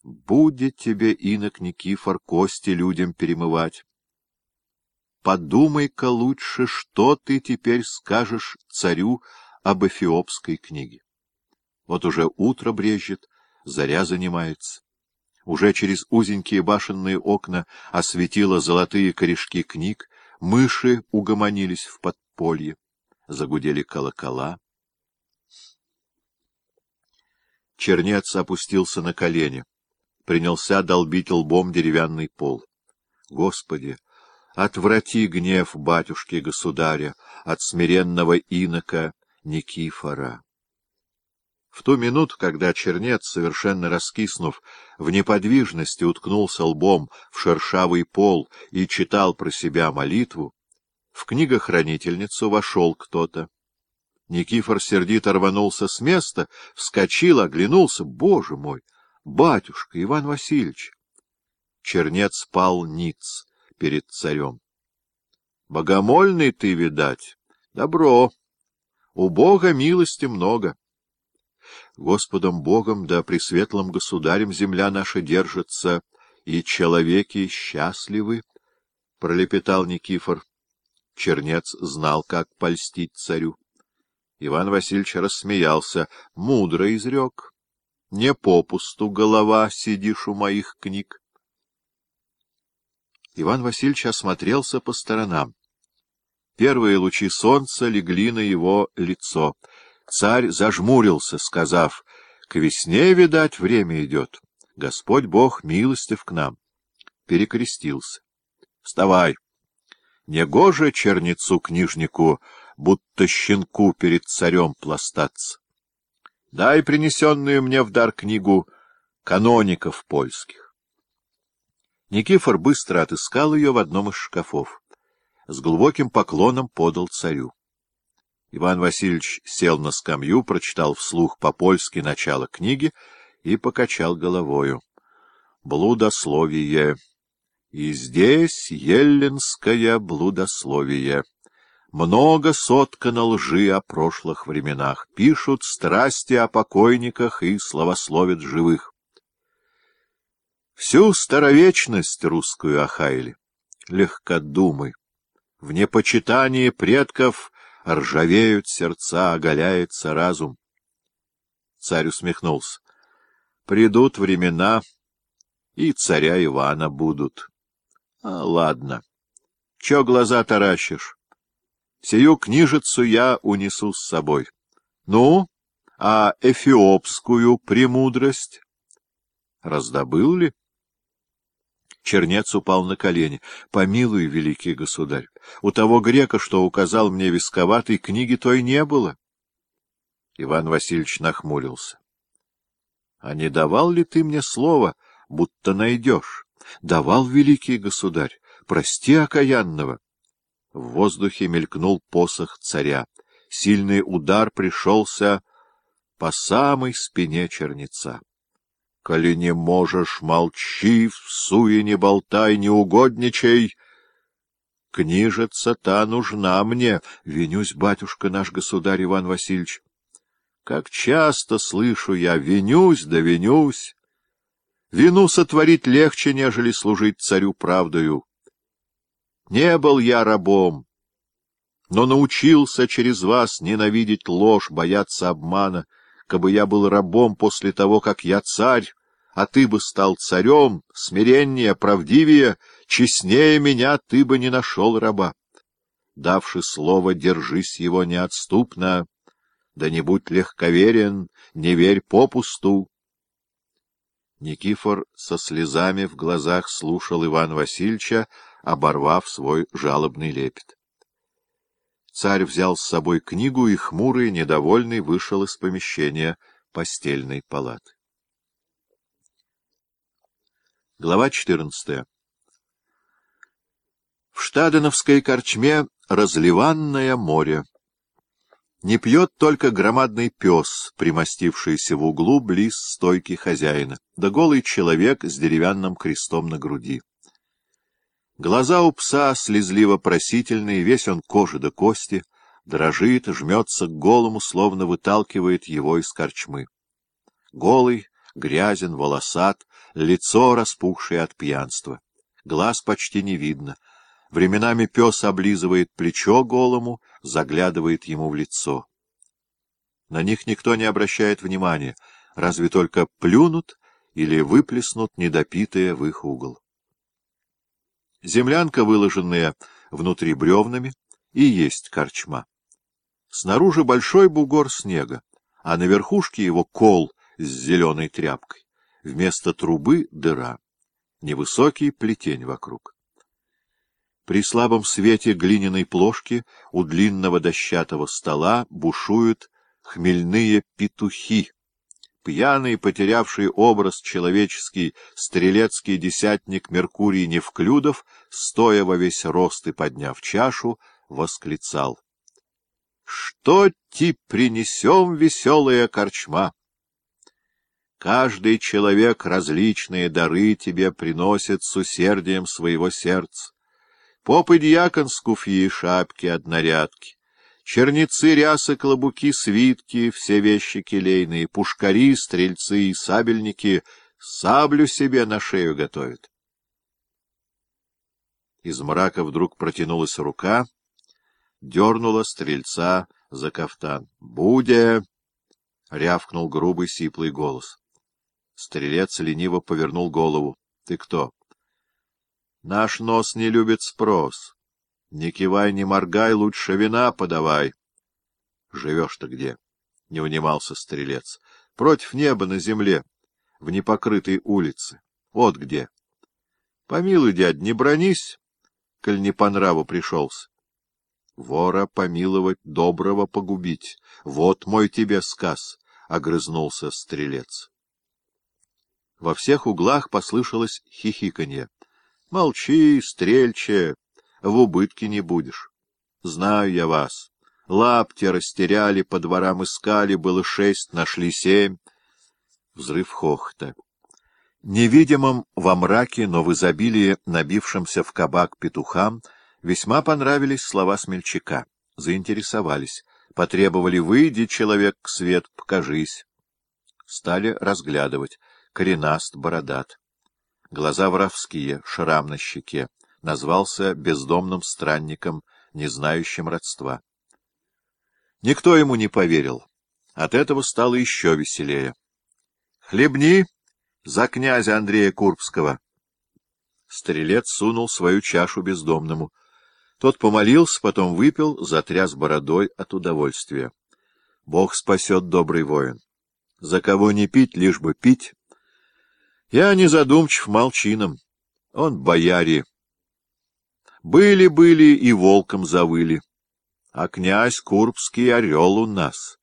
Будет тебе, инок Никифор, кости людям перемывать. Подумай-ка лучше, что ты теперь скажешь царю об эфиопской книге. Вот уже утро брезжит, заря занимается. Уже через узенькие башенные окна осветило золотые корешки книг, мыши угомонились в подполье, загудели колокола. Чернец опустился на колени, принялся долбить лбом деревянный пол. Господи, отврати гнев батюшки-государя от смиренного инока Никифора. В ту минуту, когда чернец, совершенно раскиснув, в неподвижности уткнулся лбом в шершавый пол и читал про себя молитву, в книгохранительницу вошел кто-то. Никифор сердито рванулся с места, вскочил, оглянулся. Боже мой! Батюшка Иван Васильевич! Чернец пал ниц перед царем. Богомольный ты, видать. Добро. У Бога милости много. Господом Богом да пресветлым государем земля наша держится, и человеки счастливы, — пролепетал Никифор. Чернец знал, как польстить царю. Иван Васильевич рассмеялся. Мудро изрек. Не попусту, голова, сидишь у моих книг. Иван Васильевич осмотрелся по сторонам. Первые лучи солнца легли на его лицо. Царь зажмурился, сказав: — К весне, видать, время идет. Господь Бог милостив к нам. Перекрестился. — Вставай! Негоже чернецу-книжнику, будто щенку перед царем пластаться. Дай принесенную мне в дар книгу каноников польских. Никифор быстро отыскал ее в одном из шкафов. С глубоким поклоном подал царю. Иван Васильевич сел на скамью, прочитал вслух по-польски начало книги и покачал головою. Блудословие. И здесь еллинское блудословие. Много соткано лжи о прошлых временах. Пишут страсти о покойниках и славословят живых. Всю старовечность русскую охаяли. Легкодумы. В непочитании предков ржавеют сердца, оголяется разум. Царь усмехнулся. Придут времена, и царя Ивана будут. Ладно. Чё глаза таращишь? Сию книжицу я унесу с собой. Ну, а эфиопскую премудрость раздобыл ли? Чернец упал на колени. — Помилуй, великий государь, у того грека, что указал мне висковатой, книги той не было. Иван Васильевич нахмурился. — А не давал ли ты мне слово, будто найдешь? — Давал, великий государь, прости окаянного. В воздухе мелькнул посох царя. Сильный удар пришелся по самой спине чернеца. Коли не можешь, молчи, всуе не болтай, не угодничай. Книжица та нужна мне, винюсь, батюшка наш государь Иван Васильевич. Как часто слышу я, винюсь да винюсь. Вину сотворить легче, нежели служить царю правдою. Не был я рабом, но научился через вас ненавидеть ложь, бояться обмана. Кабы я был рабом после того, как я царь, а ты бы стал царем, смиреннее, правдивее, честнее меня, ты бы не нашел раба. Давши слово, держись его неотступно, да не будь легковерен, не верь попусту. Никифор со слезами в глазах слушал Ивана Васильевича, оборвав свой жалобный лепет. Царь взял с собой книгу и, хмурый, недовольный, вышел из помещения постельной палаты. Глава 14. В Штаденовской корчме разливанное море. Не пьет только громадный пес, примостившийся в углу близ стойки хозяина, да голый человек с деревянным крестом на груди. Глаза у пса слезливо-просительные, весь он кожа до кости, дрожит, жмется к голому, словно выталкивает его из корчмы. Голый, грязен, волосат, лицо распухшее от пьянства. Глаз почти не видно. Временами пес облизывает плечо голому, заглядывает ему в лицо. На них никто не обращает внимания, разве только плюнут или выплеснут недопитое в их угол. Землянка, выложенная внутри бревнами, и есть корчма. Снаружи большой бугор снега, а на верхушке его кол с зеленой тряпкой. Вместо трубы — дыра. Невысокий плетень вокруг. При слабом свете глиняной плошки у длинного дощатого стола бушуют хмельные петухи. Пьяный, потерявший образ человеческий, стрелецкий десятник Меркурий Невклюдов, стоя во весь рост и подняв чашу, восклицал: «Что ти принесем, веселая корчма? Каждый человек различные дары тебе приносит с усердием своего сердца. Поп и дьякон скуфьи, шапки, однорядки, черницы, рясы, клобуки, свитки, все вещи келейные, пушкари, стрельцы и сабельники саблю себе на шею готовят». Из мрака вдруг протянулась рука, дернула стрельца за кафтан. «Буде!» — рявкнул грубый сиплый голос. Стрелец лениво повернул голову. «Ты кто?» «Наш нос не любит спрос. Не кивай, не моргай, лучше вина подавай». «Живешь-то где?» — не унимался стрелец. «Против неба на земле, в непокрытой улице. Вот где». «Помилуй, дядь, не бронись, коль не по нраву пришелся. Вора помиловать, доброго погубить. Вот мой тебе сказ», — огрызнулся стрелец. Во всех углах послышалось хихиканье. «Молчи, стрельче, в убытке не будешь. Знаю я вас. Лапти растеряли, по дворам искали, было 6, нашли 7». Взрыв хохота. Невидимым во мраке, но в изобилии набившимся в кабак петухам, весьма понравились слова смельчака. Заинтересовались. Потребовали: «Выйди, человек, к свет, покажись». Стали разглядывать. Коренаст, бородат. Глаза воровские, шрам на щеке. Назвался бездомным странником, не знающим родства. Никто ему не поверил. От этого стало еще веселее. «Хлебни за князя Андрея Курбского». Стрелец сунул свою чашу бездомному. Тот помолился, потом выпил, затряс бородой от удовольствия. «Бог спасет, добрый воин. За кого не пить, лишь бы пить. Я не задумчив, молчином. Он бояре. Были-были и волком завыли. А князь Курбский орел у нас».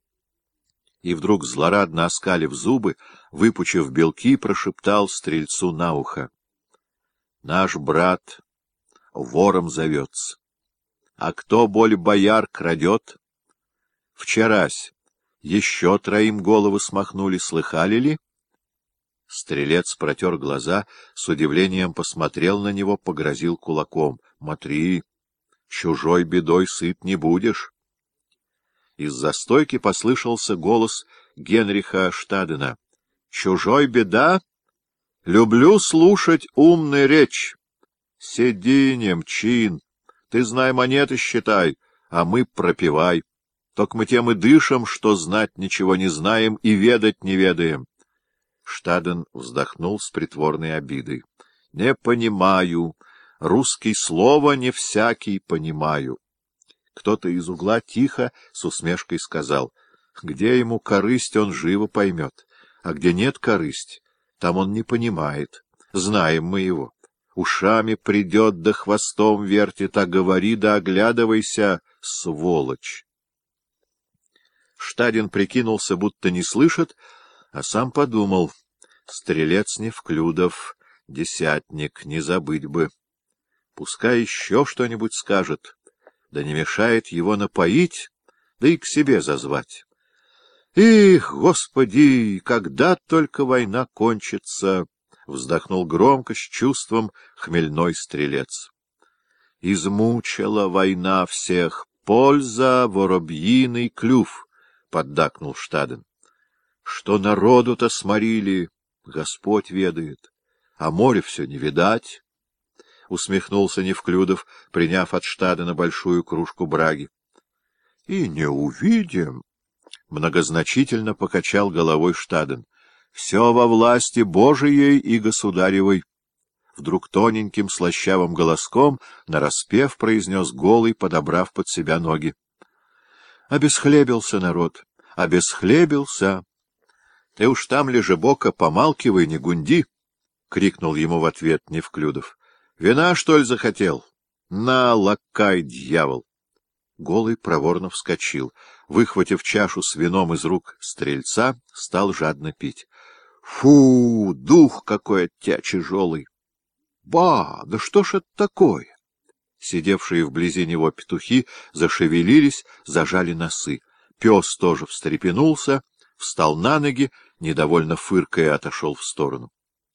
И вдруг, злорадно оскалив зубы, выпучив белки, прошептал стрельцу на ухо: «Наш брат вором зовется. А кто боль бояр крадет? Вчерась еще 3 головы смахнули, слыхали ли?» Стрелец протер глаза, с удивлением посмотрел на него, погрозил кулаком: «Смотри, чужой бедой сыт не будешь». Из-за стойки послышался голос Генриха Штадена: «Чужой беда? Люблю слушать умную речь. Сиди, немчин, ты знай, монеты считай, а мы пропивай. Только мы тем и дышим, что знать ничего не знаем и ведать не ведаем». Штаден вздохнул с притворной обидой. «Не понимаю. Русский слово не всякий понимаю». Кто-то из угла тихо с усмешкой сказал: «Где ему корысть, он живо поймет, а где нет корысти, там он не понимает. Знаем мы его. Ушами придет да хвостом вертит, а говори да оглядывайся, сволочь». Штаден прикинулся, будто не слышит, а сам подумал: стрелец Невклюдов, десятник, не забыть бы. Пускай еще что-нибудь скажет, да не мешает его напоить, да и к себе зазвать. «Их, Господи, когда только война кончится!» — вздохнул громко, с чувством, хмельной стрелец. «Измучила война всех, польза воробьиный клюв», — поддакнул Штаден. Что народу-то сморили, Господь ведает, а море все не видать, — усмехнулся Невклюдов, приняв от Штадена большую кружку браги. — И не увидим, — многозначительно покачал головой Штаден. — Все во власти Божией и государевой. Вдруг тоненьким слащавым голоском нараспев произнес Голый, подобрав под себя ноги. Обесхлебился народ, обесхлебился. — Ты уж там, лежебока, помалкивай, не гунди! — крикнул ему в ответ Невклюдов. — Вина, что ли, захотел? На, лакай, дьявол! Голый проворно вскочил. Выхватив чашу с вином из рук стрельца, стал жадно пить. — Фу, дух какой от тебя тяжелый! — Ба, да что ж это такое? Сидевшие вблизи него петухи зашевелились, зажали носы. Пес тоже встрепенулся, встал на ноги, недовольно фыркая, отошел в сторону.